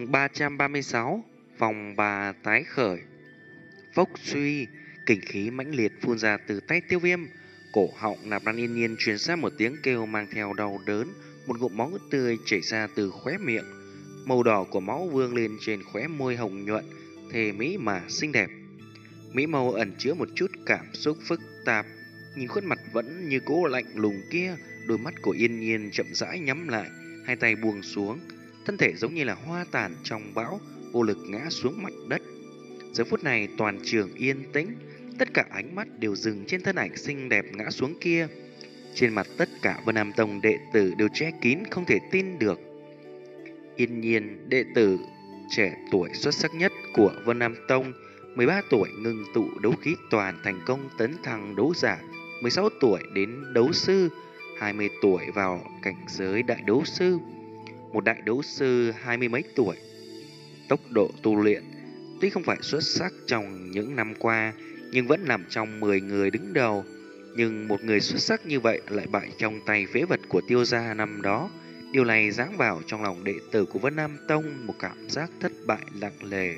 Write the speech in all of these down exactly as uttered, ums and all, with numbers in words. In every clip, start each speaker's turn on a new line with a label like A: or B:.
A: Chương ba trăm ba mươi sáu. Vòng bà tái khởi. Phốc suy, kình khí mãnh liệt phun ra từ tay Tiêu Viêm. Cổ họng Nạp Lan Yên Nhiên truyền ra một tiếng kêu mang theo đau đớn, một ngụm máu tươi chảy ra từ khóe miệng. Màu đỏ của máu vương lên trên khóe môi hồng nhuận, thề mỹ mà xinh đẹp. Mỹ màu ẩn chứa một chút cảm xúc phức tạp, nhìn khuôn mặt vẫn như cố lạnh lùng kia, đôi mắt của Yên Nhiên chậm rãi nhắm lại, hai tay buông xuống, thân thể giống như là hoa tàn trong bão, vô lực ngã xuống mặt đất. Giờ phút này toàn trường yên tĩnh, tất cả ánh mắt đều dừng trên thân ảnh xinh đẹp ngã xuống kia. Trên mặt tất cả Vân Nam Tông đệ tử đều che kín không thể tin được. Yên Nhiên, đệ tử trẻ tuổi xuất sắc nhất của Vân Nam Tông, mười ba tuổi ngưng tụ đấu khí toàn thành công tấn thăng đấu giả, mười sáu tuổi đến đấu sư, hai mươi tuổi vào cảnh giới đại đấu sư, một đại đấu sư hai mươi mấy tuổi. Tốc độ tu luyện tuy không phải xuất sắc trong những năm qua, nhưng vẫn nằm trong mười người đứng đầu. Nhưng một người xuất sắc như vậy lại bại trong tay phế vật của Tiêu gia năm đó. Điều này giáng vào trong lòng đệ tử của Vân Nam Tông một cảm giác thất bại nặng nề.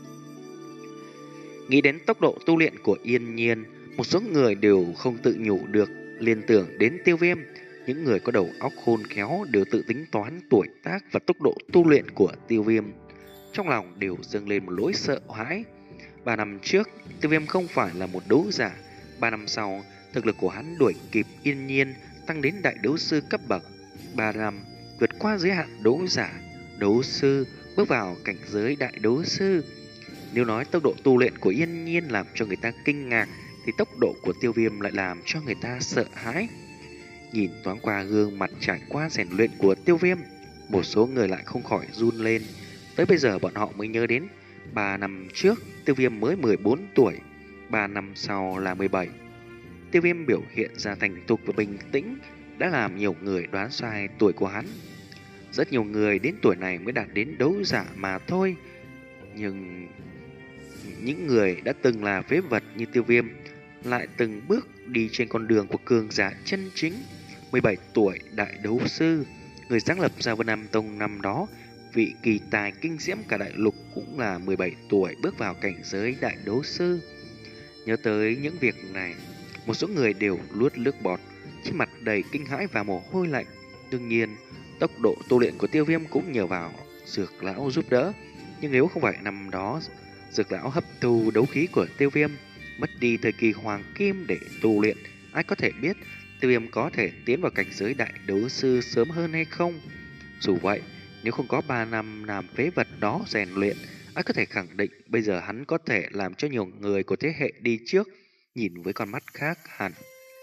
A: Nghĩ đến tốc độ tu luyện của Yên Nhiên, một số người đều không tự nhủ được, liên tưởng đến Tiêu Viêm. Những người có đầu óc khôn khéo đều tự tính toán tuổi tác và tốc độ tu luyện của Tiêu Viêm. Trong lòng đều dâng lên một nỗi sợ hãi. Ba năm trước, Tiêu Viêm không phải là một đấu giả. Ba năm sau, thực lực của hắn đuổi kịp Yên Nhiên, tăng đến đại đấu sư cấp bậc. Ba năm, vượt qua giới hạn đấu giả, đấu sư, bước vào cảnh giới đại đấu sư. Nếu nói tốc độ tu luyện của Yên Nhiên làm cho người ta kinh ngạc, thì tốc độ của Tiêu Viêm lại làm cho người ta sợ hãi. Nhìn thoáng qua gương mặt trải qua rèn luyện của Tiêu Viêm, một số người lại không khỏi run lên. Tới bây giờ bọn họ mới nhớ đến ba năm trước Tiêu Viêm mới mười bốn tuổi, ba năm sau là mười bảy. Tiêu Viêm biểu hiện ra thành thục và bình tĩnh đã làm nhiều người đoán sai tuổi của hắn. Rất nhiều người đến tuổi này mới đạt đến đấu giả mà thôi. Nhưng những người đã từng là phế vật như Tiêu Viêm lại từng bước đi trên con đường của cường giả chân chính. Mười bảy tuổi đại đấu sư, người sáng lập ra Vân Nam Tông năm đó, vị kỳ tài kinh diễm cả đại lục cũng là mười bảy tuổi bước vào cảnh giới đại đấu sư. Nhớ tới những việc này, một số người đều nuốt nước bọt, trên mặt đầy kinh hãi và mồ hôi lạnh. Đương nhiên, tốc độ tu luyện của Tiêu Viêm cũng nhờ vào Dược lão giúp đỡ. Nhưng nếu không phải năm đó Dược lão hấp thu đấu khí của Tiêu Viêm, mất đi thời kỳ hoàng kim để tu luyện, ai có thể biết Tiêu Viêm có thể tiến vào cảnh giới đại đấu sư sớm hơn hay không. Dù vậy, nếu không có ba năm làm phế vật đó rèn luyện, ai có thể khẳng định bây giờ hắn có thể làm cho nhiều người của thế hệ đi trước nhìn với con mắt khác hẳn.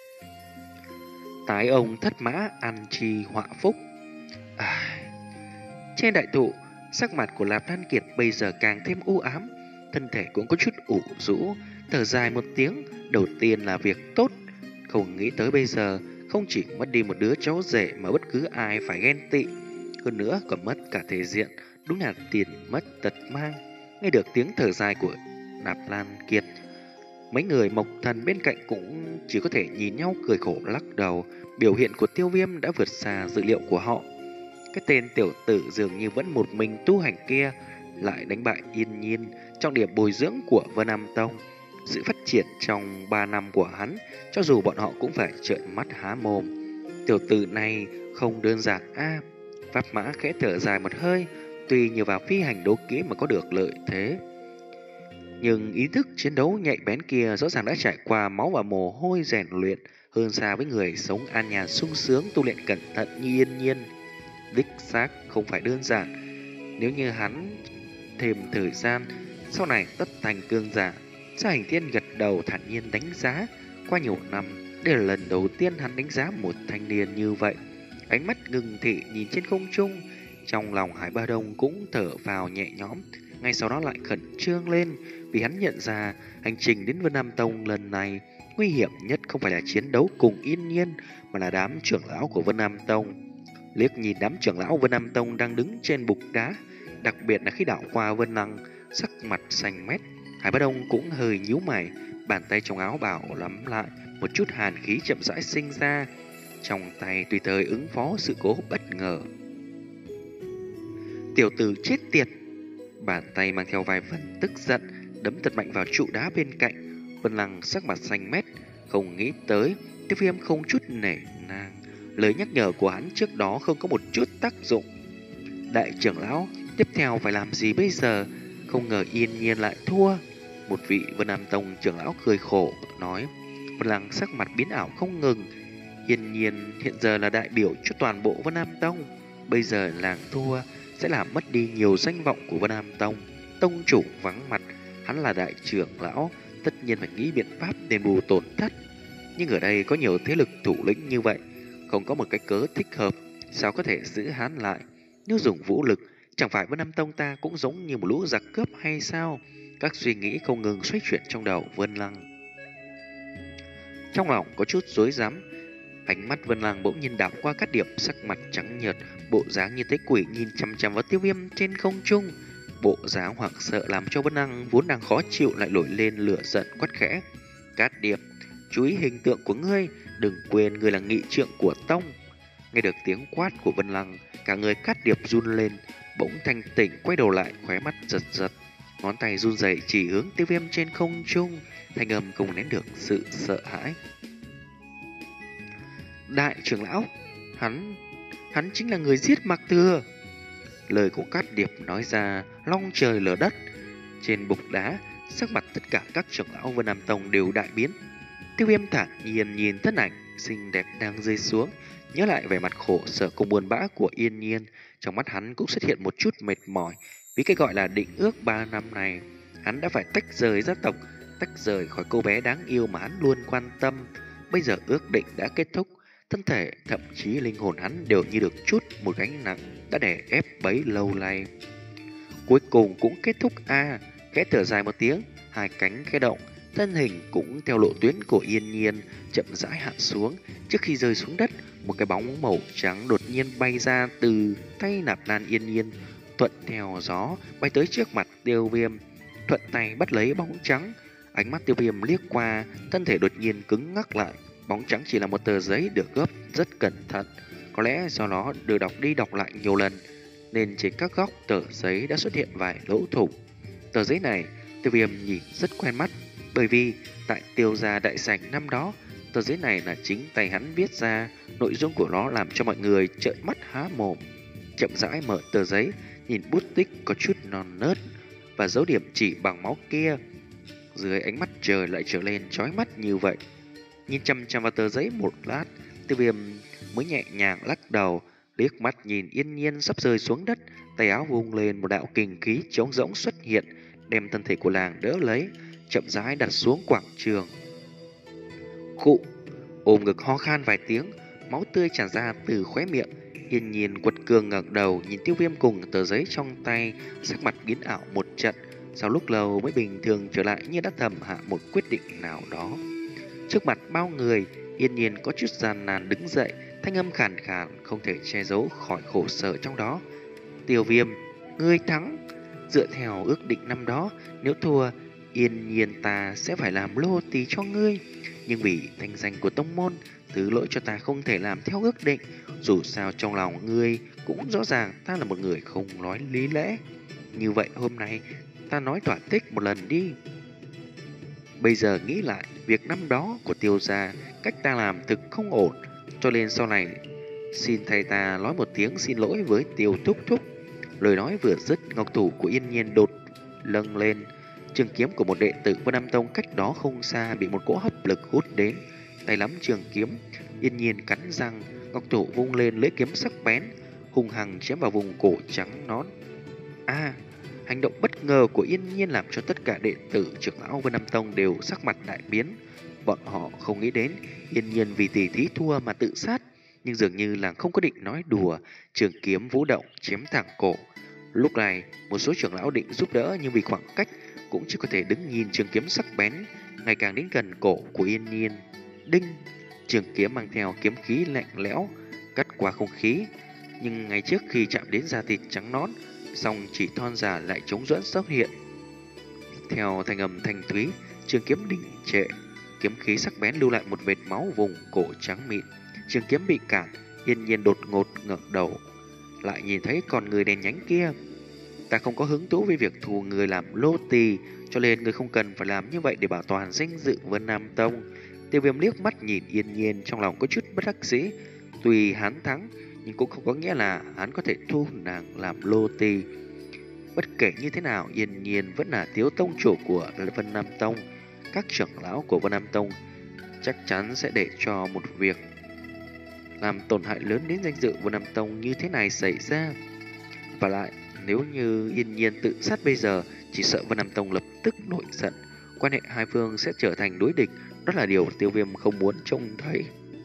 A: Tái ông thất mã ăn chi họa phúc. À, trên đại thụ, sắc mặt của Lạp Lan Kiệt bây giờ càng thêm u ám, thân thể cũng có chút ủ rũ, thở dài một tiếng. Đầu tiên là việc tốt, không nghĩ tới bây giờ không chỉ mất đi một đứa cháu rể mà bất cứ ai phải ghen tị, hơn nữa còn mất cả thể diện, đúng là tiền mất tật mang. Nghe được tiếng thở dài của Nạp Lan Kiệt, mấy người Mộc Thần bên cạnh cũng chỉ có thể nhìn nhau cười khổ lắc đầu. Biểu hiện của Tiêu Viêm đã vượt xa dự liệu của họ. Cái tên tiểu tử dường như vẫn một mình tu hành kia lại đánh bại Yên Nhiên, trọng điểm bồi dưỡng của Vân Nam Tông. Sự phát triển trong ba năm của hắn, cho dù bọn họ cũng phải trợn mắt há mồm. Tiểu tử này không đơn giản a. À, Pháp Mã khẽ thở dài một hơi, tuy nhờ vào phi hành đấu kỹ mà có được lợi thế, nhưng ý thức chiến đấu nhạy bén kia rõ ràng đã trải qua máu và mồ hôi rèn luyện hơn xa với người sống an nhàn sung sướng tu luyện cẩn thận như Yên Nhiên. Đích xác không phải đơn giản. Nếu như hắn thêm thời gian, sau này tất thành cương giả. Gia Hành Thiên gật đầu thản nhiên đánh giá. Qua nhiều năm, đây là lần đầu tiên hắn đánh giá một thanh niên như vậy. Ánh mắt ngừng thị nhìn trên không trung, trong lòng Hải Ba Đông cũng thở vào nhẹ nhõm, ngay sau đó lại khẩn trương lên, vì hắn nhận ra hành trình đến Vân Nam Tông lần này nguy hiểm nhất không phải là chiến đấu cùng Yên Nhiên, mà là đám trưởng lão của Vân Nam Tông. Liếc nhìn đám trưởng lão Vân Nam Tông đang đứng trên bục đá, đặc biệt là khi đảo qua Vân Năng, sắc mặt xanh mét, Hải Ba Đông cũng hơi nhíu mày, bàn tay trong áo bào lắm lại, một chút hàn khí chậm rãi sinh ra trong tay, tùy thời ứng phó sự cố bất ngờ. Tiểu tử chết tiệt, Bàn tay mang theo vài phần tức giận, đấm thật mạnh vào trụ đá bên cạnh. Vân Lăng sắc mặt xanh mét, không nghĩ tới Tiêu Viêm không chút nể nang. Lời nhắc nhở của hắn trước đó không có một chút tác dụng. Đại trưởng lão, tiếp theo phải làm gì bây giờ? Không ngờ yên nhiên lại thua. Một vị Vân Nam Tông trưởng lão cười khổ nói. Vân Lăng sắc mặt biến ảo không ngừng. Yên nhiên hiện giờ là đại biểu cho toàn bộ Vân Nam Tông. Bây giờ làng thua sẽ làm mất đi nhiều danh vọng của Vân Nam Tông. Tông chủ vắng mặt, hắn là đại trưởng lão, tất nhiên phải nghĩ biện pháp đền bù tổn thất. Nhưng ở đây có nhiều thế lực thủ lĩnh như vậy, không có một cái cớ thích hợp, sao có thể giữ hắn lại? Nếu dùng vũ lực, chẳng phải Vân Nam Tông ta cũng giống như một lũ giặc cướp hay sao? Các suy nghĩ không ngừng xoay chuyển trong đầu Vân Lăng. Trong lòng có chút rối rắm, ánh mắt Vân Lăng bỗng nhiên đảo qua các điểm, sắc mặt trắng nhợt, bộ dáng như thấy quỷ nhìn chằm chằm vào Tiêu Viêm trên không trung. Bộ dáng hoảng sợ làm cho Vân Lăng vốn đang khó chịu lại nổi lên lửa giận, quát khẽ. Cát Điệp, chú ý hình tượng của ngươi, đừng quên ngươi là nghị trượng của tông. Nghe được tiếng quát của Vân Lăng, cả người Cát Điệp run lên, bỗng thanh tỉnh quay đầu lại, khóe mắt giật giật, ngón tay run rẩy chỉ hướng Tiêu Viêm trên không trung, thanh âm không nén được sự sợ hãi. Đại trưởng lão, hắn, hắn chính là người giết Mạc Thừa. Lời của Cát Điệp nói ra long trời lở đất. Trên bục đá, sắc mặt tất cả các trưởng lão Vân Nam Tông đều đại biến. Tiêu Viêm thản nhiên nhìn thân ảnh xinh đẹp đang rơi xuống, nhớ lại vẻ mặt khổ sở cùng buồn bã của Yên Nhiên, trong mắt hắn cũng xuất hiện một chút mệt mỏi. Vì cái gọi là định ước ba năm này, hắn đã phải tách rời gia tộc, tách rời khỏi cô bé đáng yêu mà hắn luôn quan tâm. Bây giờ ước định đã kết thúc, thân thể thậm chí linh hồn hắn đều như được chút một gánh nặng đã đè ép bấy lâu nay. Cuối cùng cũng kết thúc a. À, khẽ thở dài một tiếng, hai cánh khẽ động, thân hình cũng theo lộ tuyến của Yên Nhiên chậm rãi hạ xuống. Trước khi rơi xuống đất, một cái bóng màu trắng đột nhiên bay ra từ tay nạp lan Yên Nhiên, thuận theo gió bay tới trước mặt Tiêu Viêm, thuận tay bắt lấy bóng trắng. Ánh mắt Tiêu Viêm liếc qua, thân thể đột nhiên cứng ngắc lại. Bóng trắng chỉ là một tờ giấy được gấp rất cẩn thận, có lẽ do nó được đọc đi đọc lại nhiều lần nên trên các góc tờ giấy đã xuất hiện vài lỗ thủng. Tờ giấy này Tiêu Viêm nhìn rất quen mắt, bởi vì tại Tiêu gia đại sảnh năm đó, tờ giấy này là chính tay hắn viết ra. Nội dung của nó làm cho mọi người trợn mắt há mồm. Chậm rãi mở tờ giấy, nhìn bút tích có chút non nớt và dấu điểm chỉ bằng máu kia, dưới ánh mắt trời lại trở lên chói mắt như vậy. Nhìn chăm chăm vào tờ giấy một lát, Tiêu Viêm mới nhẹ nhàng lắc đầu, liếc mắt nhìn Yên Nhiên sắp rơi xuống đất, tay áo vung lên, một đạo kình khí trống rỗng xuất hiện, đem thân thể của làng đỡ lấy, chậm rãi đặt xuống quảng trường. Khụ, ôm ngực ho khan vài tiếng, máu tươi tràn ra từ khóe miệng. Yên Nhiên quật cường ngẩng đầu nhìn Tiêu Viêm cùng tờ giấy trong tay, sắc mặt biến ảo một trận, sau lúc lâu mới bình thường trở lại, như đã thầm hạ một quyết định nào đó. Trước mặt bao người, Yên Nhiên có chút gian nan đứng dậy, thanh âm khàn khàn không thể che giấu khỏi khổ sở trong đó. Tiêu Viêm, ngươi thắng. Dựa theo ước định năm đó, nếu thua, Yên Nhiên ta sẽ phải làm lô tỳ cho ngươi. Nhưng vì thanh danh của tông môn, thứ lỗi cho ta không thể làm theo ước định. Dù sao trong lòng ngươi cũng rõ ràng ta là một người không nói lý lẽ. Như vậy hôm nay ta nói thỏa thích một lần đi. Bây giờ nghĩ lại, việc năm đó của Tiêu gia, cách ta làm thực không ổn, cho nên sau này xin thầy ta nói một tiếng xin lỗi với Tiêu thúc thúc. Lời nói vừa dứt, ngọc thủ của Yên Nhiên đột lâng lên, trường kiếm của một đệ tử của Nam Tông cách đó không xa bị một cỗ hấp lực hút đến, tay nắm trường kiếm, Yên Nhiên cắn răng, ngọc thủ vung lên lưỡi kiếm sắc bén, hung hăng chém vào vùng cổ trắng nón. A, à, hành động bất ngờ của Yên Nhiên làm cho tất cả đệ tử trưởng lão Vân Nam Tông đều sắc mặt đại biến. Bọn họ không nghĩ đến Yên Nhiên vì tỷ thí thua mà tự sát, nhưng dường như là không có định nói đùa, trường kiếm vũ động chém thẳng cổ. Lúc này, một số trưởng lão định giúp đỡ nhưng vì khoảng cách cũng chỉ có thể đứng nhìn trường kiếm sắc bén ngày càng đến gần cổ của Yên Nhiên. Đinh, trường kiếm mang theo kiếm khí lạnh lẽo cắt qua không khí, nhưng ngay trước khi chạm đến da thịt trắng nõn, song chỉ thon dài lại chống dẫn xuất hiện. Theo thanh âm thanh thúy, trường kiếm đình trệ, kiếm khí sắc bén lưu lại một vệt máu vùng cổ trắng mịn. Trường kiếm bị cản, Yên Nhiên đột ngột ngẩng đầu, lại nhìn thấy con người đèn nhánh kia. Ta không có hứng thú với việc thu người làm lô tì, cho nên người không cần phải làm như vậy để bảo toàn danh dự Vân Nam Tông. Tiêu Viêm liếc mắt nhìn Yên Nhiên, trong lòng có chút bất đắc dĩ. Tuy hắn thắng, nhưng cũng không có nghĩa là hắn có thể thu nàng làm lô tì. Bất kể như thế nào, Yên Nhiên vẫn là thiếu tông chủ của Vân Nam Tông. Các trưởng lão của Vân Nam Tông chắc chắn sẽ để cho một việc làm tổn hại lớn đến danh dự Vân Nam Tông như thế này xảy ra. Và lại, nếu như Yên Nhiên tự sát bây giờ, chỉ sợ Vân Nam Tông lập tức nổi giận, quan hệ hai phương sẽ trở thành đối địch. Đó là điều Tiêu Viêm không muốn trông thấy.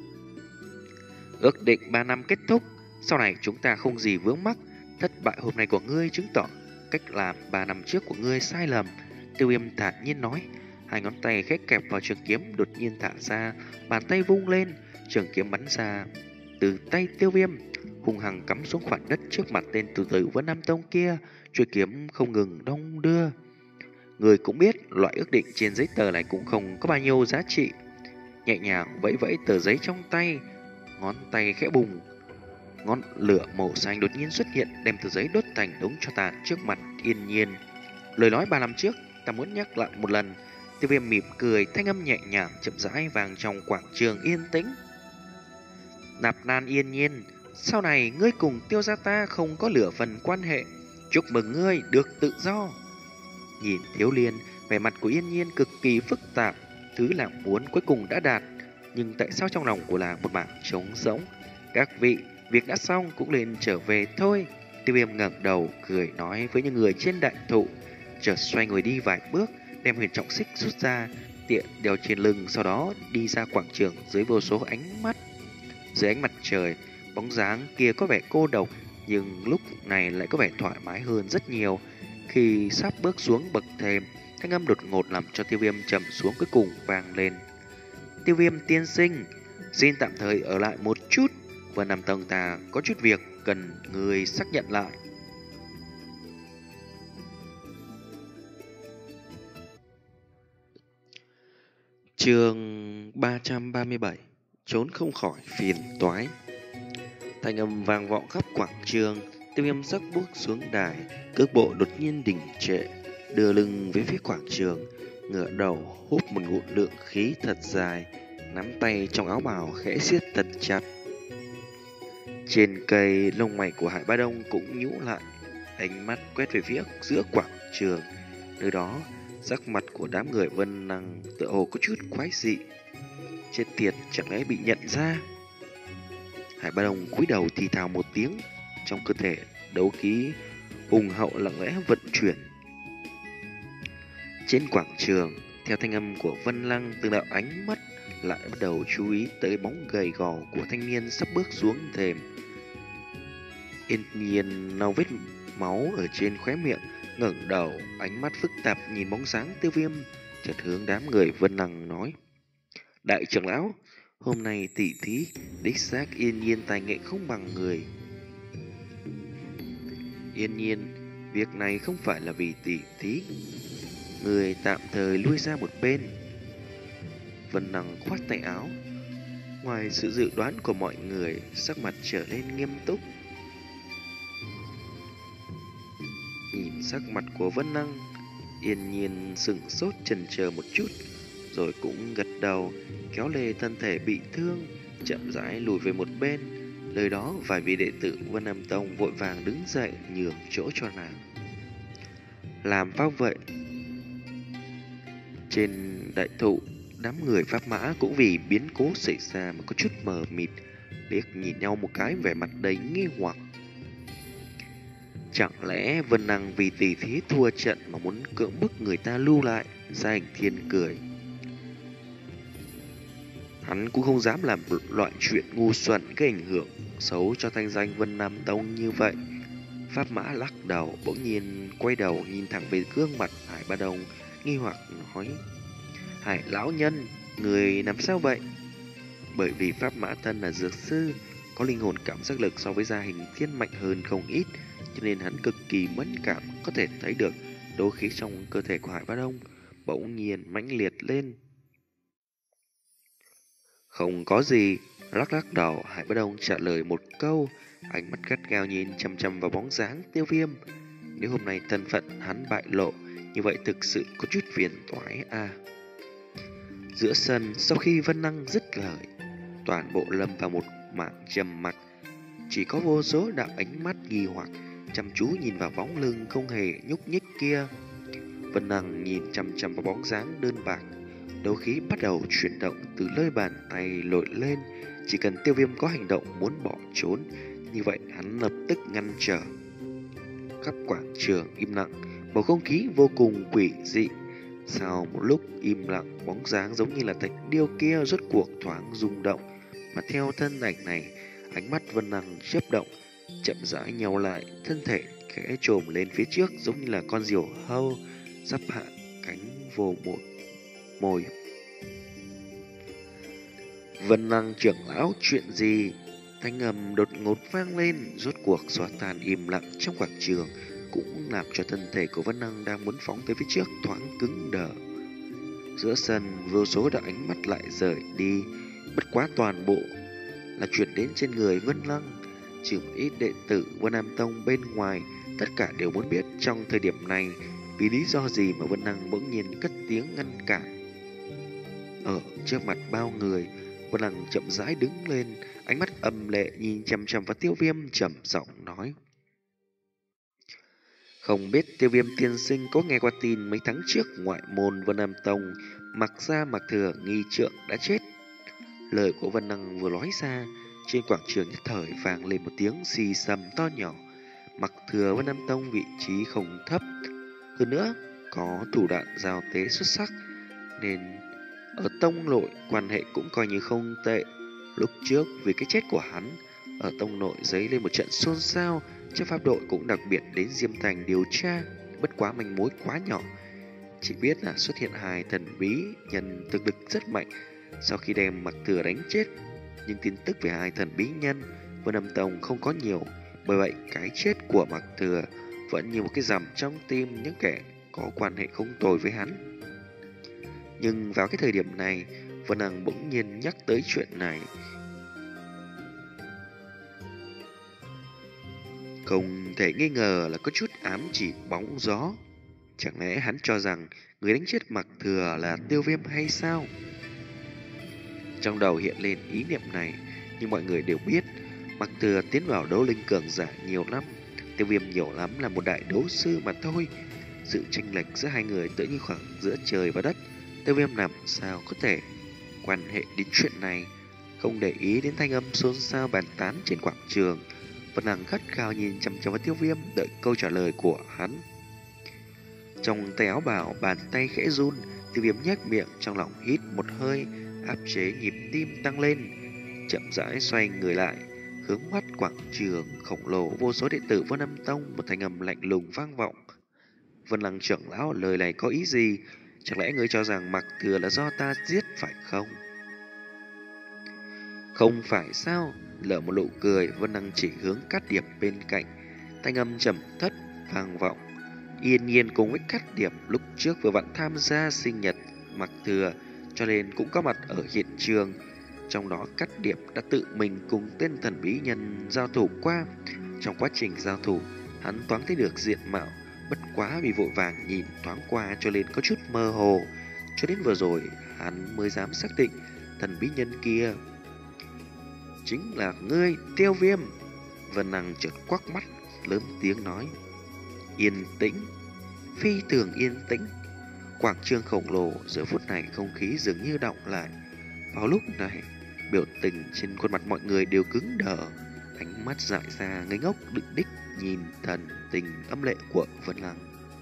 A: Ước định ba năm kết thúc, sau này chúng ta không gì vướng mắc. Thất bại hôm nay của ngươi chứng tỏ cách làm ba năm trước của ngươi sai lầm. Tiêu Viêm thản nhiên nói. Hai ngón tay khẽ kẹp vào trường kiếm đột nhiên thả ra, bàn tay vung lên, trường kiếm bắn ra từ tay Tiêu Viêm, hung hăng cắm xuống khoảng đất trước mặt tên từ tử Vân Nam Tông kia. Chuôi kiếm không ngừng đong đưa. Người cũng biết loại ước định trên giấy tờ này cũng không có bao nhiêu giá trị. Nhẹ nhàng vẫy vẫy tờ giấy trong tay, ngón tay khẽ bùng, ngọn lửa màu xanh đột nhiên xuất hiện, đem tờ giấy đốt thành đống tro tàn trước mặt Yên Nhiên. Lời nói ba năm trước ta muốn nhắc lại một lần. Tiêu Viêm mỉm cười, thanh âm nhẹ nhàng chậm rãi vang trong quảng trường yên tĩnh. Nạp Lan Yên Nhiên, sau này ngươi cùng Tiêu gia ta không có lửa phần quan hệ. Chúc mừng ngươi được tự do. Nhìn Thiếu Liên, vẻ mặt của Yên Nhiên cực kỳ phức tạp. Thứ nàng muốn cuối cùng đã đạt, nhưng tại sao trong lòng của nàng một mảng trống rỗng? Các vị, việc đã xong cũng nên trở về thôi. Tiêu Viêm ngẩng đầu cười nói với những người trên đại thụ, chợt xoay người đi vài bước, đem huyền trọng xích rút ra, tiện đeo trên lưng, sau đó đi ra quảng trường dưới vô số ánh mắt. Dưới ánh mặt trời, bóng dáng kia có vẻ cô độc, nhưng lúc này lại có vẻ thoải mái hơn rất nhiều. Khi sắp bước xuống bậc thềm, thanh âm đột ngột làm cho Tiêu Viêm trầm xuống cuối cùng vang lên. Tiêu Viêm tiên sinh, xin tạm thời ở lại một chút. Vân Nam Tông ta có chút việc cần người xác nhận lại. Chương ba trăm ba mươi bảy. Trốn không khỏi phiền toái. Thanh âm vang vọng khắp quảng trường. Tiêu Viêm sắc bước xuống đài, cước bộ đột nhiên đình trệ, đưa lưng về phía quảng trường, ngửa đầu hút một ngụm lượng khí thật dài, nắm tay trong áo bào khẽ siết thật chặt. Trên cây, lông mày của Hải Ba Đông cũng nhũ lại, ánh mắt quét về phía giữa quảng trường. Nơi đó, sắc mặt của đám người Vân Năng tựa hồ có chút quái dị. Chết tiệt, chẳng lẽ bị nhận ra? Hải Ba Đông cúi đầu thì thào một tiếng, trong cơ thể đấu khí hùng hậu lặng lẽ vận chuyển. Trên quảng trường, theo thanh âm của Vân Lăng, từng đạo ánh mắt lại bắt đầu chú ý tới bóng gầy gò của thanh niên sắp bước xuống thềm. Yên Nhiên lau vết máu ở trên khóe miệng, ngẩng đầu, ánh mắt phức tạp nhìn bóng dáng Tiêu Viêm, chợt hướng đám người Vân Lăng nói: Đại trưởng lão, hôm nay tỷ thí đích xác Yên Nhiên tài nghệ không bằng người. Yên Nhiên, việc này không phải là vì tỷ thí, người tạm thời lui ra một bên. Vân Năng khoát tay áo. Ngoài sự dự đoán của mọi người, sắc mặt trở nên nghiêm túc. Nhìn sắc mặt của Vân Năng, Yên Nhiên sững sốt chần chờ một chút, rồi cũng gật đầu, kéo lê thân thể bị thương, chậm rãi lùi về một bên. Lời đó vài vị đệ tử Vân Nam Tông vội vàng đứng dậy nhường chỗ cho nàng. Làm sao vậy? Trên đại thụ, đám người Pháp Mã cũng vì biến cố xảy ra mà có chút mờ mịt, liếc nhìn nhau một cái vẻ mặt đầy nghi hoặc. Chẳng lẽ Vân Năng vì tỷ thí thua trận mà muốn cưỡng bức người ta lưu lại? Gia Hình Thiên cười. Hắn cũng không dám làm loại chuyện ngu xuẩn gây ảnh hưởng xấu cho thanh danh Vân Nam Tông như vậy. Pháp Mã lắc đầu, bỗng nhiên quay đầu nhìn thẳng về gương mặt Hải Ba Đông, nghi hoặc nói: Hải lão nhân, người làm sao vậy? Bởi vì Pháp Mã thân là dược sư, có linh hồn cảm giác lực so với Gia Hình Thiên mạnh hơn không ít, cho nên hắn cực kỳ mẫn cảm, có thể thấy được đấu khí trong cơ thể của Hải Ba Đông bỗng nhiên mãnh liệt lên. Không có gì. Lắc lắc đầu, Hải Ba Đông trả lời một câu, ánh mắt gắt gao nhìn chằm chằm vào bóng dáng Tiêu Viêm. Nếu hôm nay thân phận hắn bại lộ, như vậy thực sự có chút phiền toái à. Giữa sân, sau khi Vân Năng dứt lời, toàn bộ lâm vào một mảng trầm mặc. Chỉ có vô số đạo ánh mắt nghi hoặc chăm chú nhìn vào bóng lưng không hề nhúc nhích kia. Vân Năng nhìn chằm chằm vào bóng dáng đơn bạc. Đấu khí bắt đầu chuyển động từ nơi bàn tay lội lên. Chỉ cần Tiêu Viêm có hành động muốn bỏ trốn, như vậy hắn lập tức ngăn trở. Khắp quảng trường im lặng, bầu không khí vô cùng quỷ dị. Sau một lúc im lặng, bóng dáng giống như là thạch điêu kia rốt cuộc thoáng rung động. Mà theo thân ảnh này, ánh mắt Vân Năng chớp động, chậm rãi nhào lại, thân thể khẽ trồm lên phía trước giống như là con diều hâu sắp hạ cánh vô một mồi. Vân Năng trưởng lão, chuyện gì? Thanh âm đột ngột vang lên, rốt cuộc xóa tan im lặng trong quảng trường, cũng làm cho thân thể của Vân Năng đang muốn phóng tới phía trước thoáng cứng đờ. Giữa sân, vô số đạo ánh mắt lại rời đi, bất quá toàn bộ là chuyển đến trên người Vân Năng. Trừ một ít đệ tử Vân Nam Tông bên ngoài, tất cả đều muốn biết trong thời điểm này vì lý do gì mà Vân Năng bỗng nhiên cất tiếng ngăn cản. Ở trước mặt bao người, Vân Năng chậm rãi đứng lên, ánh mắt âm lệ nhìn chằm chằm vào Tiêu Viêm, trầm giọng nói: Không biết Tiêu Viêm tiên sinh có nghe qua tin mấy tháng trước ngoại môn Vân Nam Tông Mặc Gia Mặc Thừa nghi trượng đã chết. Lời của Vân Năng vừa nói ra, trên quảng trường nhất thời vang lên một tiếng xì xầm to nhỏ. Mặc Thừa Vân Nam Tông vị trí không thấp, hơn nữa có thủ đoạn giao tế xuất sắc, nên ở tông nội quan hệ cũng coi như không tệ. Lúc trước vì cái chết của hắn, ở tông nội dấy lên một trận xôn xao, chấp pháp đội cũng đặc biệt đến Diêm Thành điều tra. Bất quá manh mối quá nhỏ, chỉ biết là xuất hiện hai thần bí nhân thực lực rất mạnh sau khi đem Mặc Thừa đánh chết. Nhưng tin tức về hai thần bí nhân Vân Nam Tông không có nhiều, bởi vậy cái chết của Mặc Thừa vẫn như một cái rằm trong tim những kẻ có quan hệ không tồi với hắn. Nhưng vào cái thời điểm này, Vân Năng bỗng nhiên nhắc tới chuyện này, không thể nghi ngờ là có chút ám chỉ bóng gió. Chẳng lẽ hắn cho rằng người đánh chết Mặc Thừa là Tiêu Viêm hay sao? Trong đầu hiện lên ý niệm này, nhưng mọi người đều biết Mặc Thừa tiến vào đấu linh cường giả nhiều năm, Tiêu Viêm nhiều lắm là một đại đấu sư mà thôi. Sự chênh lệch giữa hai người tựa như khoảng giữa trời và đất. Tiêu Viêm làm sao có thể quan hệ đến chuyện này? Không để ý đến thanh âm xôn xao bàn tán trên quảng trường, Vân Năng gắt gao nhìn chằm chằm vào Tiêu Viêm, đợi câu trả lời của hắn. Trong tay áo bào, bàn tay khẽ run, Tiêu Viêm nhếch miệng, trong lòng hít một hơi, áp chế nhịp tim tăng lên, chậm rãi xoay người lại, hướng mắt quảng trường khổng lồ vô số đệ tử Vân Nam Tông, một thanh âm lạnh lùng vang vọng. Vân Năng trưởng lão, lời này có ý gì? Chẳng lẽ ngươi cho rằng Mặc Thừa là do ta giết phải không? Không phải sao? Lở một nụ cười, Vân Năng chỉ hướng Cát Điệp bên cạnh, thanh âm trầm thấp vang vọng. Yên Nhiên cùng với Cát Điệp lúc trước vừa vặn tham gia sinh nhật Mặc Thừa, cho nên cũng có mặt ở hiện trường. Trong đó Cát Điệp đã tự mình cùng tên thần bí nhân giao thủ qua. Trong quá trình giao thủ, hắn thoáng thấy được diện mạo, bất quá vì vội vàng nhìn thoáng qua cho nên có chút mơ hồ. Cho đến vừa rồi hắn mới dám xác định thần bí nhân kia chính là ngươi, Tiêu Viêm. Vân Năng chợt quắc mắt, lớn tiếng nói. Yên tĩnh, phi thường yên tĩnh. Quảng trường khổng lồ giờ phút này không khí dường như động lại. Vào lúc này, biểu tình trên khuôn mặt mọi người đều cứng đờ, ánh mắt dại ra ngây ngốc định đích nhìn thần tình âm lệ của Vân Năng.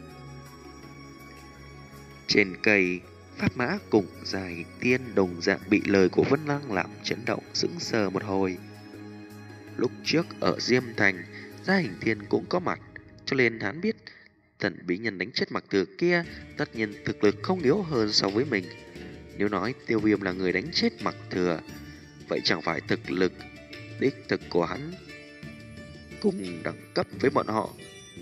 A: Trên cây, Pháp Mã cùng Dài Tiên đồng dạng bị lời của Vân Năng làm chấn động, sững sờ một hồi. Lúc trước ở Diêm Thành, Gia Hình Thiên cũng có mặt, cho nên hắn biết thần bí nhân đánh chết Mặc Thừa kia tất nhiên thực lực không yếu hơn so với mình. Nếu nói Tiêu Viêm là người đánh chết Mặc Thừa, vậy chẳng phải thực lực đích thực của hắn cùng đẳng cấp với bọn họ.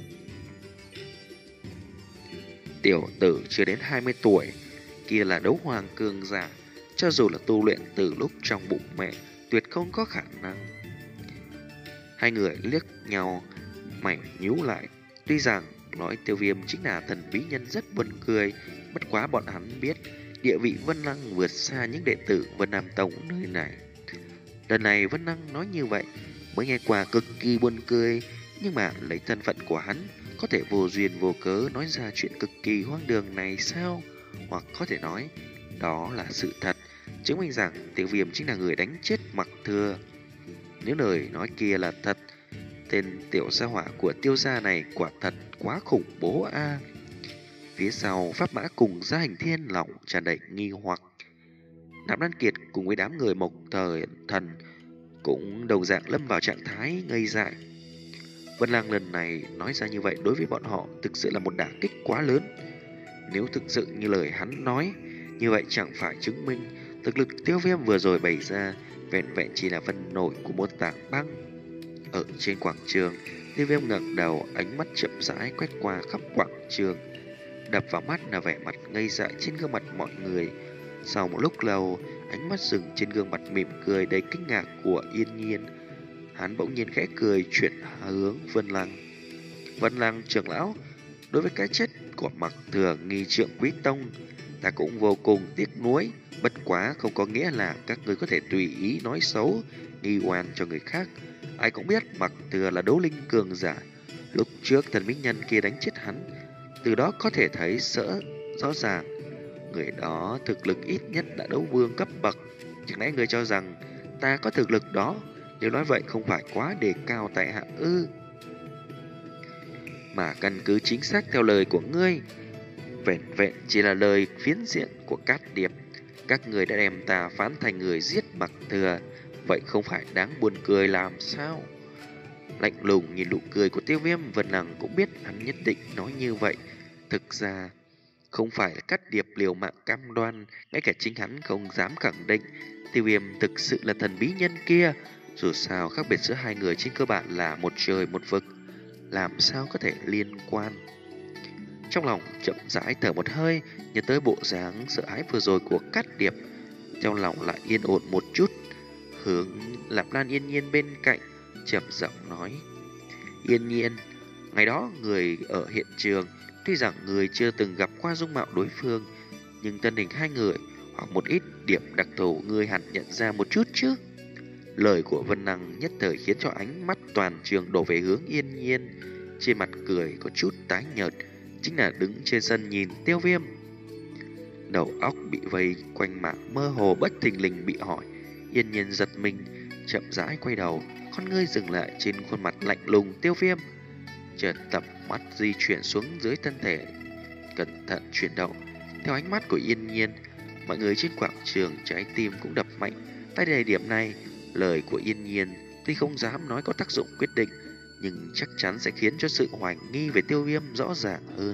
A: Tiểu tử chưa đến hai mươi tuổi, kia là đấu hoàng cường giả, cho dù là tu luyện từ lúc trong bụng mẹ, tuyệt không có khả năng. Hai người liếc nhau, mày nhíu lại. Tuy rằng nói Tiêu Viêm chính là thần bí nhân rất buồn cười. Bất quá bọn hắn biết địa vị Vân Lăng vượt xa những đệ tử Vân Nam Tông nơi này. Lần này Vân Lăng nói như vậy mới nghe qua cực kỳ buồn cười, nhưng mà lấy thân phận của hắn có thể vô duyên vô cớ nói ra chuyện cực kỳ hoang đường này sao? Hoặc có thể nói đó là sự thật, chứng minh rằng Tiêu Viêm chính là người đánh chết Mặc Thừa. Nếu lời nói kia là thật, tên tiểu gia hỏa của Tiêu gia này quả thật quá khủng bố a. À. Phía sau Pháp Mã cùng Gia Hình Thiên lòng tràn đầy nghi hoặc. Nạp Lan Kiệt cùng với đám người Mộc Thời Thần cũng đồng dạng lâm vào trạng thái ngây dại. Vân Lang lần này nói ra như vậy đối với bọn họ thực sự là một đả kích quá lớn. Nếu thực sự như lời hắn nói, như vậy chẳng phải chứng minh thực lực Tiêu Viêm vừa rồi bày ra vẹn vẹn chỉ là vân nổi của một tảng băng. Ở trên quảng trường, Tiêu Viêm ngẩng đầu, ánh mắt chậm rãi quét qua khắp quảng trường. Đập vào mắt là vẻ mặt ngây dại trên gương mặt mọi người. Sau một lúc lâu, ánh mắt dừng trên gương mặt mỉm cười đầy kinh ngạc của Yên Nhiên. Hắn bỗng nhiên khẽ cười chuyển hướng Vân Lăng. Vân Lăng trưởng lão, đối với cái chết của Mặc Thừa nghi trượng quý tông, ta cũng vô cùng tiếc nuối. Bất quá không có nghĩa là các người có thể tùy ý nói xấu, nghi oan cho người khác. Ai cũng biết Mặc Thừa là đấu linh cường giả. Lúc trước thần bí nhân kia đánh chết hắn, từ đó có thể thấy sợ rõ ràng người đó thực lực ít nhất đã đấu vương cấp bậc. Chẳng lẽ người cho rằng ta có thực lực đó? Nếu nói vậy không phải quá đề cao tại hạ ư? Mà căn cứ chính xác theo lời của ngươi, vẹn vẹn chỉ là lời phiến diện của Cát Điệp, các người đã đem ta phán thành người giết Mặc Thừa, vậy không phải đáng buồn cười làm sao? Lạnh lùng nhìn nụ cười của Tiêu Viêm, Vân Lăng cũng biết hắn nhất định nói như vậy. Thực ra không phải là Cát Điệp liều mạng cam đoan, ngay cả chính hắn không dám khẳng định Tiêu Viêm thực sự là thần bí nhân kia. Dù sao khác biệt giữa hai người trên cơ bản là một trời một vực, làm sao có thể liên quan. Trong lòng chậm rãi thở một hơi, nhớ tới bộ dáng sợ hãi vừa rồi của Cát Điệp, trong lòng lại yên ổn một chút, hướng Lạp Lan Yên Nhiên bên cạnh chậm giọng nói: Yên Nhiên, ngày đó người ở hiện trường, tuy rằng người chưa từng gặp qua dung mạo đối phương, nhưng thân hình hai người hoặc một ít điểm đặc thù người hẳn nhận ra một chút chứ. Lời của Vân Năng nhất thời khiến cho ánh mắt toàn trường đổ về hướng Yên Nhiên, trên mặt cười có chút tái nhợt, chính là đứng trên sân nhìn Tiêu Viêm. Đầu óc bị vây quanh mạng mơ hồ bất thình lình bị hỏi, Yên Nhiên giật mình, chậm rãi quay đầu, con ngươi dừng lại trên khuôn mặt lạnh lùng Tiêu Viêm. Chợt tập mắt di chuyển xuống dưới thân thể, cẩn thận chuyển động. Theo ánh mắt của Yên Nhiên, mọi người trên quảng trường trái tim cũng đập mạnh. Tại thời điểm này, lời của Yên Nhiên tuy không dám nói có tác dụng quyết định, nhưng chắc chắn sẽ khiến cho sự hoài nghi về Tiêu Viêm rõ ràng hơn.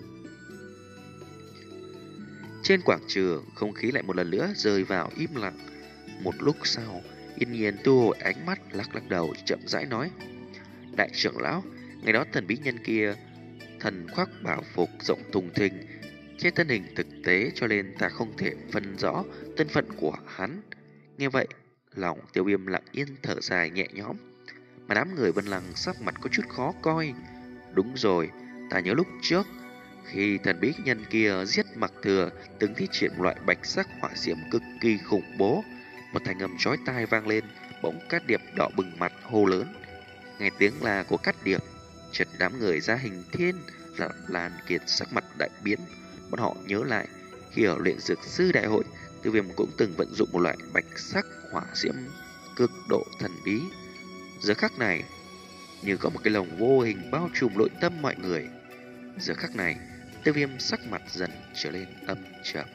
A: Trên quảng trường, không khí lại một lần nữa rơi vào im lặng. Một lúc sau, Yên Nhiên thu hồi ánh mắt, lắc lắc đầu, chậm rãi nói: Đại trưởng lão, ngày đó thần bí nhân kia thần khoác bảo phục rộng thùng thình, trên thân hình thực tế cho nên ta không thể phân rõ thân phận của hắn. Nghe vậy, lòng Tiêu Viêm lặng yên thở dài nhẹ nhõm, mà đám người Vân Lăng sắc mặt có chút khó coi. Đúng rồi, ta nhớ lúc trước khi thần bí nhân kia giết Mặc Thừa, từng thi triển loại bạch sắc hỏa diễm cực kỳ khủng bố. Một thanh âm chói tai vang lên, bỗng Cát Điệp đỏ bừng mặt hô lớn. Nghe tiếng la của Cát Điệp, chợt đám người Gia Hình Thiên, Lạp Lan Kiệt sắc mặt đại biến. Bọn họ nhớ lại khi ở luyện dược sư đại hội, Tiêu Viêm cũng từng vận dụng một loại bạch sắc hỏa diễm cực độ thần bí. Giờ khắc này, như có một cái lồng vô hình bao trùm nội tâm mọi người. Giờ khắc này, Tiêu Viêm sắc mặt dần trở lên âm trầm.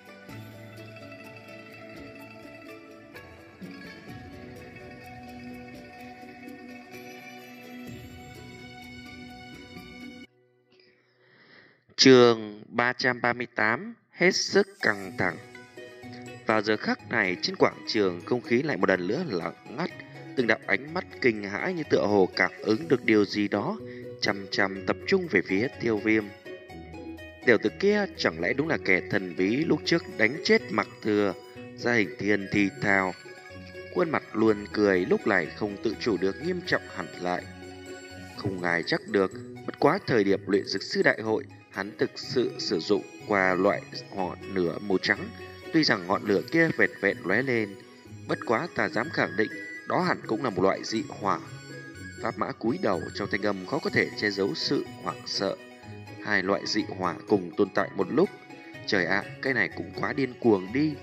A: Chương ba trăm ba mươi tám, hết sức căng thẳng. Vào giờ khắc này, trên quảng trường không khí lại một lần nữa lặng ngắt. Từng đạo ánh mắt kinh hãi như tựa hồ cảm ứng được điều gì đó, chằm chằm tập trung về phía Tiêu Viêm. Tiểu tử kia chẳng lẽ đúng là kẻ thần bí lúc trước đánh chết Mặc Thừa? Gia Hình Thiên thì thào, khuôn mặt luôn cười lúc này không tự chủ được nghiêm trọng hẳn lại. Không ai chắc được Bất quá thời điểm luyện dược sư đại hội, hắn thực sự sử dụng qua loại ngọn lửa màu trắng. Tuy rằng ngọn lửa kia vẹn vẹn lóe lên, bất quá ta dám khẳng định đó hẳn cũng là một loại dị hỏa. Pháp mã cúi đầu, trong thanh âm khó có thể che giấu sự hoảng sợ. Hai loại dị hỏa cùng tồn tại một lúc. Trời ạ, cái này cũng quá điên cuồng đi.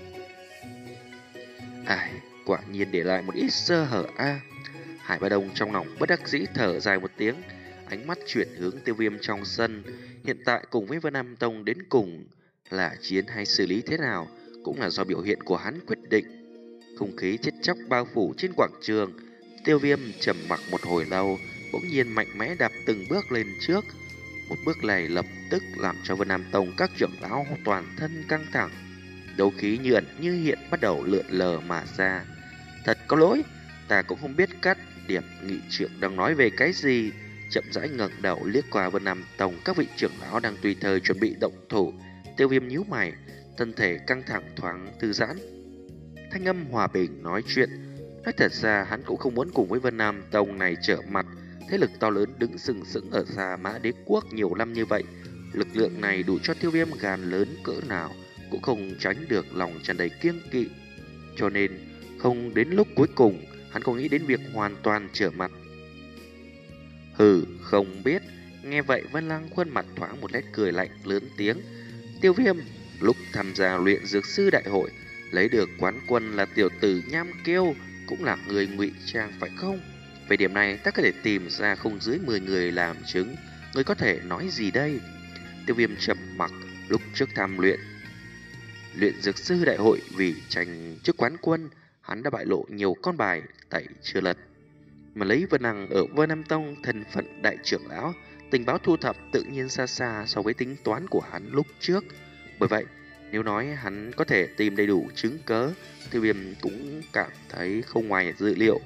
A: Ai, quả nhiên để lại một ít sơ hở a. Hải Ba Đông trong lòng bất đắc dĩ thở dài một tiếng, ánh mắt chuyển hướng Tiêu Viêm trong sân. Hiện tại cùng với Vân Nam Tông đến cùng là chiến hay xử lý thế nào cũng là do biểu hiện của hắn quyết định. Không khí chết chóc bao phủ trên quảng trường. Tiêu Viêm trầm mặc một hồi lâu, bỗng nhiên mạnh mẽ đạp từng bước lên trước. Một bước này lập tức làm cho Vân Nam Tông các trưởng lão toàn thân căng thẳng. Đấu khí như ẩn như hiện bắt đầu lượn lờ mà ra. Thật có lỗi, ta cũng không biết Cát Điệp nghị trưởng đang nói về cái gì. Chậm rãi ngẩng đầu liếc qua Vân Nam Tông các vị trưởng lão đang tùy thời chuẩn bị động thủ. Tiêu Viêm nhíu mày, thân thể căng thẳng thoáng thư giãn. Thanh âm hòa bình nói chuyện. Nói thật ra hắn cũng không muốn cùng với Vân Nam Tông này trở mặt. Thế lực to lớn đứng sừng sững ở Gia Mã Đế Quốc nhiều năm như vậy, lực lượng này đủ cho Tiêu Viêm gan lớn cỡ nào cũng không tránh được lòng tràn đầy kiêng kỵ. Cho nên không đến lúc cuối cùng hắn không nghĩ đến việc hoàn toàn trở mặt. Hừ, không biết. Nghe vậy Vân Lăng khuôn mặt thoáng một nét cười lạnh lớn tiếng. Tiêu Viêm lúc tham gia luyện dược sư đại hội lấy được quán quân là tiểu tử Nham Kiêu, cũng là người ngụy trang phải không? Về điểm này ta có thể tìm ra không dưới mười người làm chứng. Ngươi có thể nói gì đây? Tiêu Viêm trầm mặc. Lúc trước tham luyện luyện dược sư đại hội vì tranh chức quán quân, hắn đã bại lộ nhiều con bài tẩy chưa lật. Mà lấy Vân Hằng ở Vân Nam Tông thân phận đại trưởng lão, tình báo thu thập tự nhiên xa xa so với tính toán của hắn lúc trước. Bởi vậy, nếu nói hắn có thể tìm đầy đủ chứng cớ, Tiêu Viêm cũng cảm thấy không ngoài dự liệu.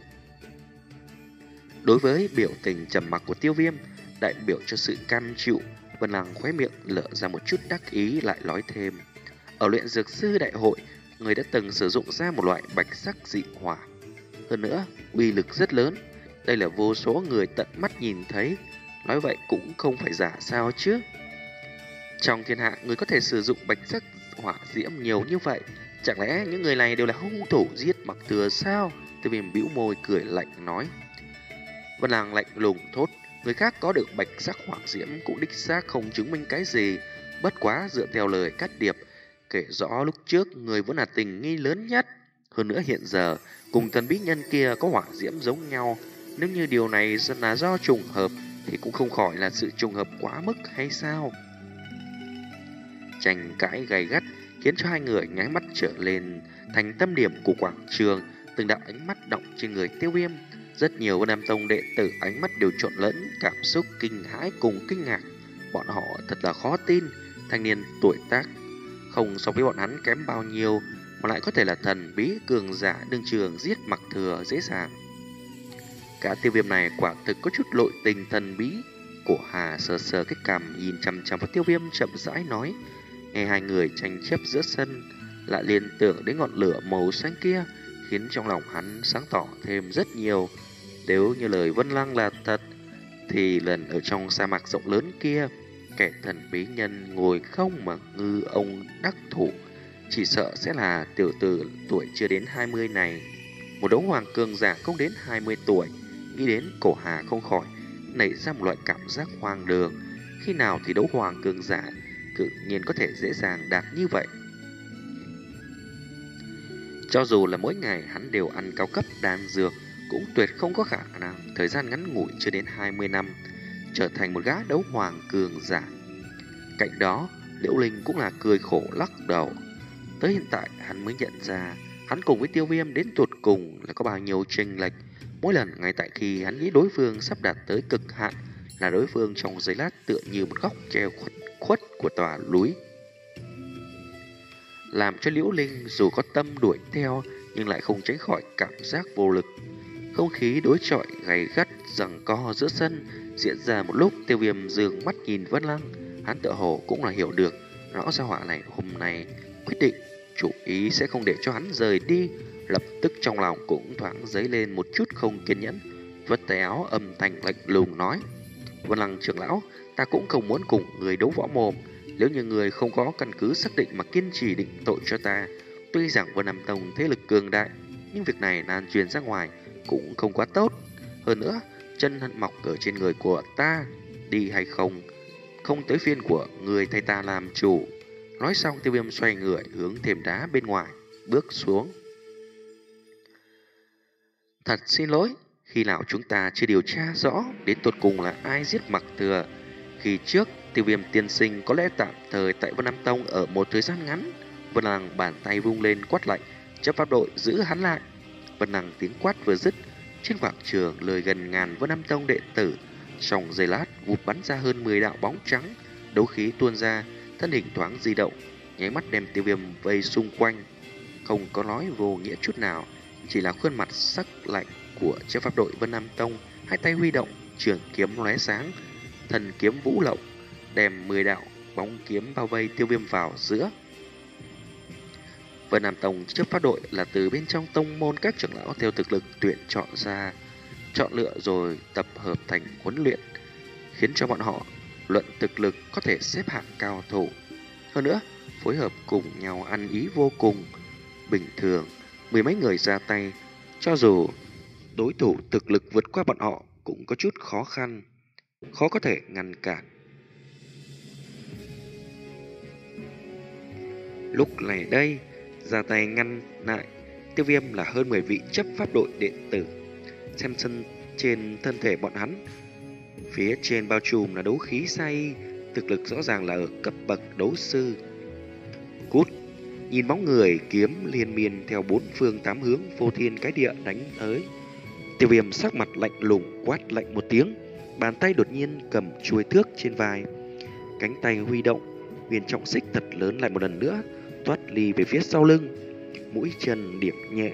A: Đối với biểu tình trầm mặc của Tiêu Viêm, đại biểu cho sự cam chịu, Vân Lăng khóe miệng lở ra một chút đắc ý lại nói thêm. Ở luyện dược sư đại hội, người đã từng sử dụng ra một loại bạch sắc dị hỏa. Hơn nữa, uy lực rất lớn. Đây là vô số người tận mắt nhìn thấy. Nói vậy cũng không phải giả sao chứ. Trong thiên hạ, người có thể sử dụng bạch sắc hỏa diễm nhiều như vậy. Chẳng lẽ những người này đều là hung thủ giết Mặc Thừa sao? Tiêu Viêm bĩu môi cười lạnh nói. Vân Lăng lạnh lùng thốt. Người khác có được bạch sắc hỏa diễm cũng đích xác không chứng minh cái gì. Bất quá dựa theo lời Cát Điệp kể rõ lúc trước người vẫn là tình nghi lớn nhất. Hơn nữa hiện giờ cùng thần bí nhân kia có hỏa diễm giống nhau. Nếu như điều này là do trùng hợp thì cũng không khỏi là sự trùng hợp quá mức hay sao? Tranh cãi gay gắt khiến cho hai người nháy mắt trở lên thành tâm điểm của quảng trường. Từng đạo ánh mắt động trên người Tiêu Viêm. Rất nhiều Vân Nam Tông đệ tử ánh mắt đều trộn lẫn cảm xúc kinh hãi cùng kinh ngạc. Bọn họ thật là khó tin, thanh niên tuổi tác không so với bọn hắn kém bao nhiêu mà lại có thể là thần bí cường giả đương trường giết Mặc Thừa dễ dàng. Cả Tiêu Viêm này quả thực có chút nội tình thần bí. Cổ Hà sờ sờ cái cằm nhìn chằm chằm vào Tiêu Viêm chậm rãi nói. Nghe hai người tranh chấp giữa sân, lại liên tưởng đến ngọn lửa màu xanh kia, khiến trong lòng hắn sáng tỏ thêm rất nhiều. Nếu như lời Vân Lăng là thật, thì lần ở trong sa mạc rộng lớn kia, kẻ thần bí nhân ngồi không mà ngư ông đắc thủ, chỉ sợ sẽ là tiểu tử tuổi chưa đến hai mươi này. Một đấu hoàng cường giả không đến hai mươi tuổi. Nghĩ đến Cổ Hà không khỏi nảy ra một loại cảm giác hoang đường. Khi nào thì đấu hoàng cường giả tự nhiên có thể dễ dàng đạt như vậy? Cho dù là mỗi ngày hắn đều ăn cao cấp đan dược, cũng tuyệt không có khả năng thời gian ngắn ngủi chưa đến hai mươi năm trở thành một gã đấu hoàng cường giả. Cạnh đó, Liễu Linh cũng là cười khổ lắc đầu. Tới hiện tại hắn mới nhận ra hắn cùng với Tiêu Viêm đến tụt cùng là có bao nhiêu chênh lệch. Mỗi lần ngay tại khi hắn nghĩ đối phương sắp đạt tới cực hạn, là đối phương trong giây lát tựa như một góc treo khuất, khuất của tòa núi, làm cho Liễu Linh dù có tâm đuổi theo nhưng lại không tránh khỏi cảm giác vô lực. Không khí đối chọi gay gắt giằng co giữa sân diễn ra một lúc. Tiêu Viêm dường mắt nhìn Vân Lăng, hắn tựa hồ cũng là hiểu được rõ ra họa này hôm nay quyết định chủ ý sẽ không để cho hắn rời đi. Lập tức trong lòng cũng thoáng dấy lên một chút không kiên nhẫn, vất tay áo âm thanh lạnh lùng nói. Vân Lăng trưởng lão, ta cũng không muốn cùng người đấu võ mồm. Nếu như người không có căn cứ xác định mà kiên trì định tội cho ta, tuy rằng Vân Nam Tông thế lực cường đại, nhưng việc này lan truyền ra ngoài cũng không quá tốt. Hơn nữa, chân hận mọc ở trên người của ta, đi hay không, không tới phiên của người thay ta làm chủ. Nói xong, Tiêu Viêm xoay người hướng thềm đá bên ngoài, bước xuống. Thật xin lỗi, khi nào chúng ta chưa điều tra rõ đến tột cùng là ai giết Mặc Thừa. Khi trước, Tiêu Viêm tiên sinh có lẽ tạm thời tại Vân Nam Tông ở một thời gian ngắn. Vân Lăng bàn tay vung lên quát lạnh, chấp pháp đội giữ hắn lại. Vân Lăng tiếng quát vừa dứt, trên quảng trường lời gần ngàn Vân Nam Tông đệ tử trong giây lát vụt bắn ra hơn mười đạo bóng trắng, đấu khí tuôn ra, thân hình thoáng di động, nháy mắt đem Tiêu Viêm vây xung quanh. Không có nói vô nghĩa chút nào, chỉ là khuôn mặt sắc lạnh của chấp pháp đội Vân Nam Tông, hai tay huy động, trường kiếm lóe sáng, thần kiếm vũ lộng, đem mười đạo bóng kiếm bao vây Tiêu Viêm vào giữa. Vân Nam Tông chấp pháp đội là từ bên trong tông môn các trưởng lão theo thực lực tuyển chọn ra, chọn lựa rồi tập hợp thành huấn luyện, khiến cho bọn họ luận thực lực có thể xếp hạng cao thủ. Hơn nữa, phối hợp cùng nhau ăn ý vô cùng. Bình thường, mười mấy người ra tay, cho dù đối thủ thực lực vượt qua bọn họ cũng có chút khó khăn, khó có thể ngăn cản. Lúc này đây, ra tay ngăn lại Tiêu Viêm là hơn mười vị chấp pháp đội đệ tử. Xem sân trên thân thể bọn hắn, phía trên bao trùm là đấu khí sai, thực lực rõ ràng là ở cấp bậc đấu sư. Cút! Nhìn bóng người kiếm liên miên theo bốn phương tám hướng vô thiên cái địa đánh tới. Tiêu Viêm sắc mặt lạnh lùng quát lạnh một tiếng, bàn tay đột nhiên cầm chuôi thước trên vai, cánh tay huy động, huyền trọng xích thật lớn lại một lần nữa toát ly về phía sau lưng, mũi chân điểm nhẹ.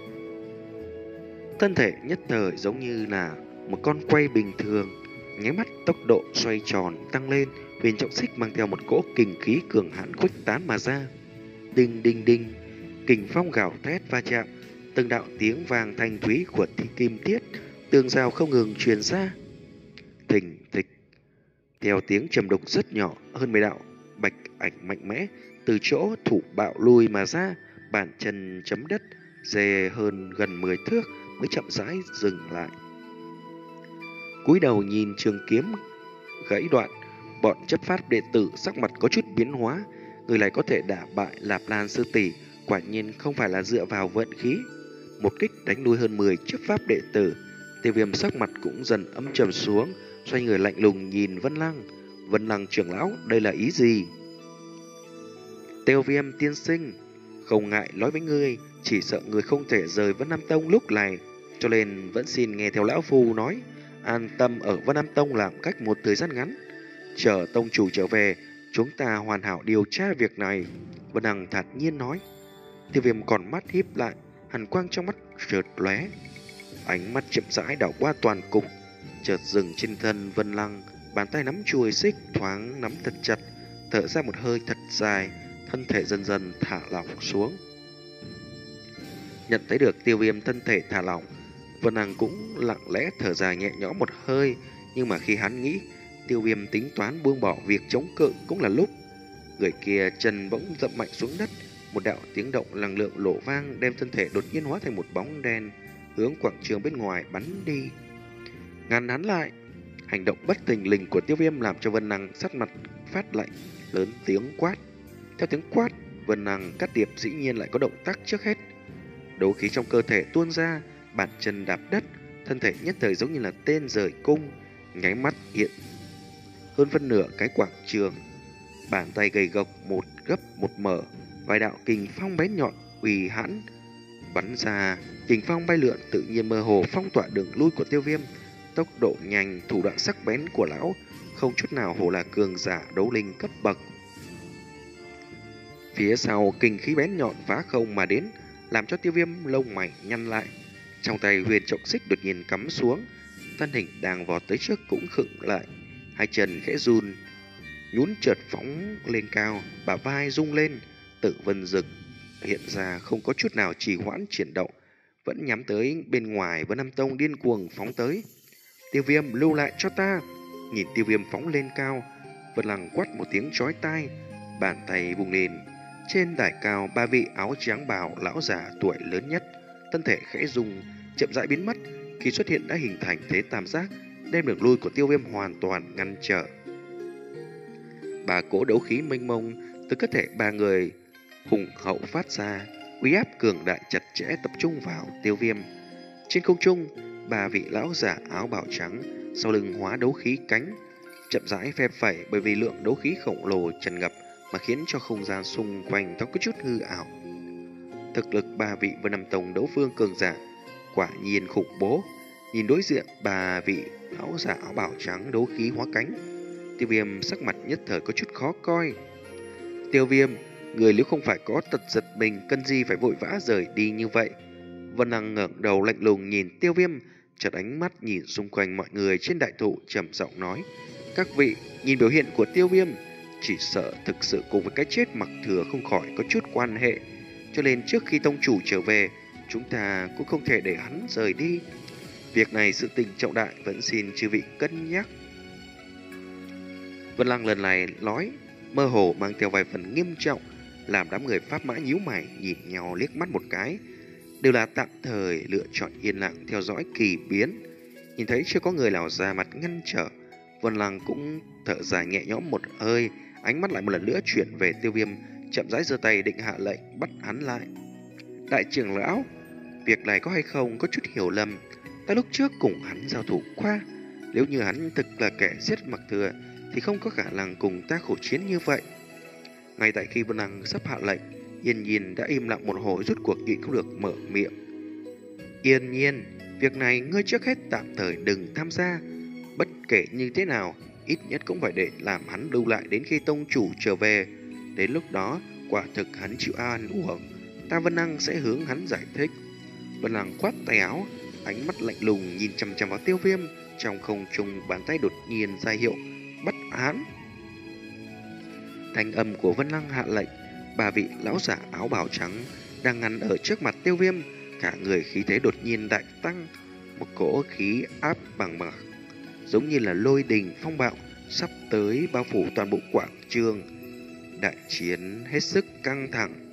A: Thân thể nhất thời giống như là một con quay bình thường, nháy mắt tốc độ xoay tròn tăng lên, huyền trọng xích mang theo một cỗ kình khí cường hãn khuếch tán mà ra. Đinh đinh đinh, kình phong gào thét va chạm, từng đạo tiếng vàng thanh thúy của thi kim tiết, tường rào không ngừng truyền ra. Thình thịch, theo tiếng trầm đục rất nhỏ, hơn mười đạo bạch ảnh mạnh mẽ từ chỗ thủ bạo lui mà ra, bàn chân chấm đất, dè hơn gần mười thước mới chậm rãi dừng lại. Cúi đầu nhìn trường kiếm gãy đoạn, bọn chấp pháp đệ tử sắc mặt có chút biến hóa. Người này có thể đả bại Lạp Lan sư tỷ, quả nhiên không phải là dựa vào vận khí. Một kích đánh lui hơn mười chấp pháp đệ tử. Tiêu Viêm sắc mặt cũng dần âm trầm xuống, xoay người lạnh lùng nhìn Vân Lăng. Vân Lăng trưởng lão, đây là ý gì? Tiêu Viêm tiên sinh, không ngại nói với ngươi, chỉ sợ người không thể rời Vân Nam Tông lúc này, cho nên vẫn xin nghe theo lão phu nói, an tâm ở Vân Nam Tông làm cách một thời gian ngắn, chờ tông chủ trở về, chúng ta hoàn hảo điều tra việc này. Vân Lăng thản nhiên nói. Tiêu Viêm còn mắt híp lại, hàn quang trong mắt chợt lóe, ánh mắt chậm rãi đảo qua toàn cục, chợt dừng trên thân Vân Lăng, bàn tay nắm chuôi xích thoáng nắm thật chặt, thở ra một hơi thật dài, thân thể dần dần thả lỏng xuống. Nhận thấy được Tiêu Viêm thân thể thả lỏng, Vân Lăng cũng lặng lẽ thở dài nhẹ nhõm một hơi, nhưng mà khi hắn nghĩ Tiêu Viêm tính toán buông bỏ việc chống cự cũng là lúc người kia chân bỗng dậm mạnh xuống đất, một đạo tiếng động năng lượng lộ vang đem thân thể đột nhiên hóa thành một bóng đen hướng quảng trường bên ngoài bắn đi. Ngăn hắn lại! Hành động bất thình lình của Tiêu Viêm làm cho Vân Lăng sắc mặt phát lạnh, lớn tiếng quát. Theo tiếng quát, Vân Lăng cắt điệp dĩ nhiên lại có động tác trước hết. Đấu khí trong cơ thể tuôn ra, bàn chân đạp đất, thân thể nhất thời giống như là tên rời cung, nháy mắt hiện hơn phân nửa cái quảng trường. Bàn tay gầy gộc một gấp một mở, vài đạo kình phong bén nhọn uy hãn bắn ra, kình phong bay lượn tự nhiên mơ hồ phong tỏa đường lui của Tiêu Viêm. Tốc độ nhanh, thủ đoạn sắc bén của lão không chút nào hổ là cường giả đấu linh cấp bậc. Phía sau kình khí bén nhọn phá không mà đến, làm cho Tiêu Viêm lông mày nhăn lại. Trong tay huyền trọng xích đột nhiên cắm xuống, thân hình đang vọt tới trước cũng khựng lại, hai chân khẽ run, nhún chợt phóng lên cao, bả vai rung lên. Tử vân rực hiện ra không có chút nào trì hoãn chuyển động, vẫn nhắm tới bên ngoài Vân Nam Tông điên cuồng phóng tới. Tiêu Viêm, lưu lại cho ta! nhìn Tiêu Viêm phóng lên cao. Vân Lăng quát một tiếng chói tai, bàn tay vùng lên. Trên đài cao, ba vị áo trắng bào lão già tuổi lớn nhất, thân thể khẽ rung, chậm rãi biến mất. Khi xuất hiện đã hình thành thế tam giác, đem đường lui của Tiêu Viêm hoàn toàn ngăn trở. Ba cỗ đấu khí mênh mông từ cơ thể ba người hùng hậu phát ra, uy áp cường đại chặt chẽ tập trung vào Tiêu Viêm. Trên không trung, ba vị lão giả áo bào trắng sau lưng hóa đấu khí cánh, chậm rãi phe phẩy, bởi vì lượng đấu khí khổng lồ tràn ngập mà khiến cho không gian xung quanh nó có chút hư ảo. Thực lực ba vị Vân Nam Tông đấu vương cường giả quả nhiên khủng bố. Nhìn đối diện ba vị lão giả áo bào trắng đấu khí hóa cánh, Tiêu Viêm sắc mặt nhất thời có chút khó coi. Tiêu Viêm, người nếu không phải có tật giật mình, cần gì phải vội vã rời đi như vậy? Vân Năng ngẩng đầu lạnh lùng nhìn Tiêu Viêm, chợt ánh mắt nhìn xung quanh mọi người trên đại thụ, trầm giọng nói: các vị, nhìn biểu hiện của Tiêu Viêm, chỉ sợ thực sự cùng với cái chết Mặc Thừa không khỏi có chút quan hệ, cho nên trước khi tông chủ trở về, chúng ta cũng không thể để hắn rời đi. Việc này sự tình trọng đại, vẫn xin chư vị cân nhắc. Vân Lăng lần này nói mơ hồ mang theo vài phần nghiêm trọng, làm đám người Pháp Mã nhíu mày nhìn nhau liếc mắt một cái, đều là tạm thời lựa chọn yên lặng theo dõi kỳ biến. Nhìn thấy chưa có người nào ra mặt ngăn trở, Vân Lăng cũng thở dài nhẹ nhõm một hơi, ánh mắt lại một lần nữa chuyển về Tiêu Viêm, chậm rãi giơ tay định hạ lệnh bắt hắn lại. Đại trưởng lão, việc này có hay không có chút hiểu lầm, ta lúc trước cùng hắn giao thủ qua, nếu như hắn thực là kẻ giết Mặc Thừa thì không có khả năng cùng ta khổ chiến như vậy. Ngay tại khi Vân Lăng sắp hạ lệnh, Yên Nhiên đã im lặng một hồi, rút cuộc nhịn không được mở miệng. Yên Nhiên, việc này ngươi trước hết tạm thời đừng tham gia. Bất kể như thế nào, ít nhất cũng phải để làm hắn lưu lại đến khi tông chủ trở về. Đến lúc đó, quả thực hắn chịu an uổng, ta Vân Lăng sẽ hướng hắn giải thích. Vân Lăng khoát tay áo, ánh mắt lạnh lùng nhìn chằm chằm vào Tiêu Viêm. Trong không trung, bàn tay đột nhiên ra hiệu bắt hắn. Thanh âm của Vân Lăng hạ lệnh, ba vị lão giả áo bào trắng đang ngăn ở trước mặt Tiêu Viêm, cả người khí thế đột nhiên đại tăng, một cỗ khí áp bằng bạc, giống như là lôi đình phong bạo sắp tới bao phủ toàn bộ quảng trường. Đại chiến hết sức căng thẳng.